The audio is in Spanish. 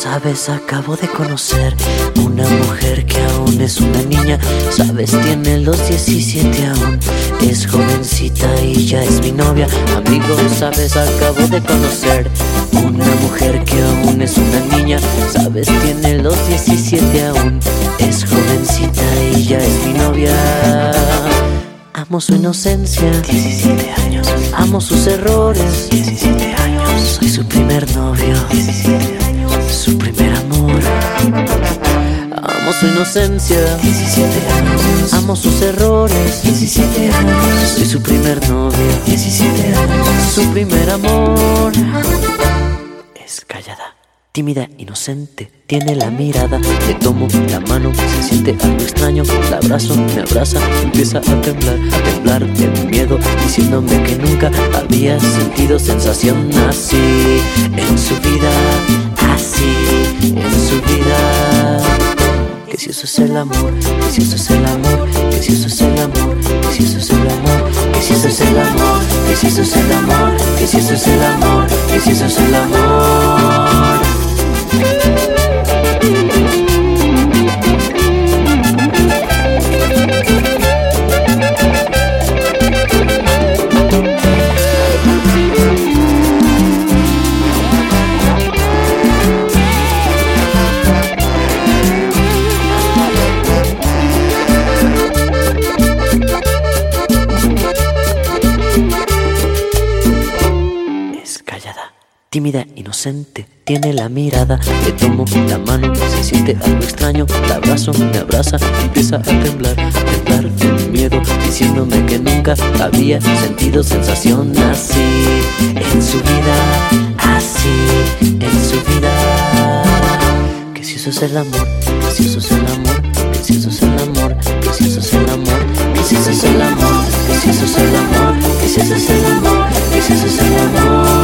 sabes, acabo de conocer una mujer que aún es una niña. Sabes, tiene los 17 aún, es jovencita y ya es mi novia. Amigo, sabes, acabo de conocer una mujer que aún es una niña. Sabes, tiene los 17 aún, es jovencita y ya es mi novia. Amo su inocencia, 17 años. Amo sus errores, 17 años. Soy su primer novio, 17 años. Su primer amor. Amo su inocencia, 17 años. Amo sus errores, 17 años. Soy su primer novio, 17 años. Su primer amor. Es callada, tímida, inocente, tiene la mirada. Le tomo la mano, se siente algo extraño. La abrazo, me abraza, empieza a temblar de miedo, diciéndome que nunca había sentido sensación así en su vida, así en su vida. Que si eso es el amor, que si eso es el amor, que si eso es el amor, que si eso es el amor, que si eso es el amor, que si eso es el amor, que si eso es el amor, que si eso es el amor. Tímida, inocente, tiene la mirada. Le tomo la mano, se siente algo extraño. La abrazo, me abraza, empieza a temblar de miedo, diciéndome que nunca había sentido sensación así en su vida, así en su vida. Que si eso es el amor, que si eso es el amor, que si eso es el amor, que si eso es el amor, que si eso es el amor, que si eso es el amor, que si eso es el amor, que si eso es el amor.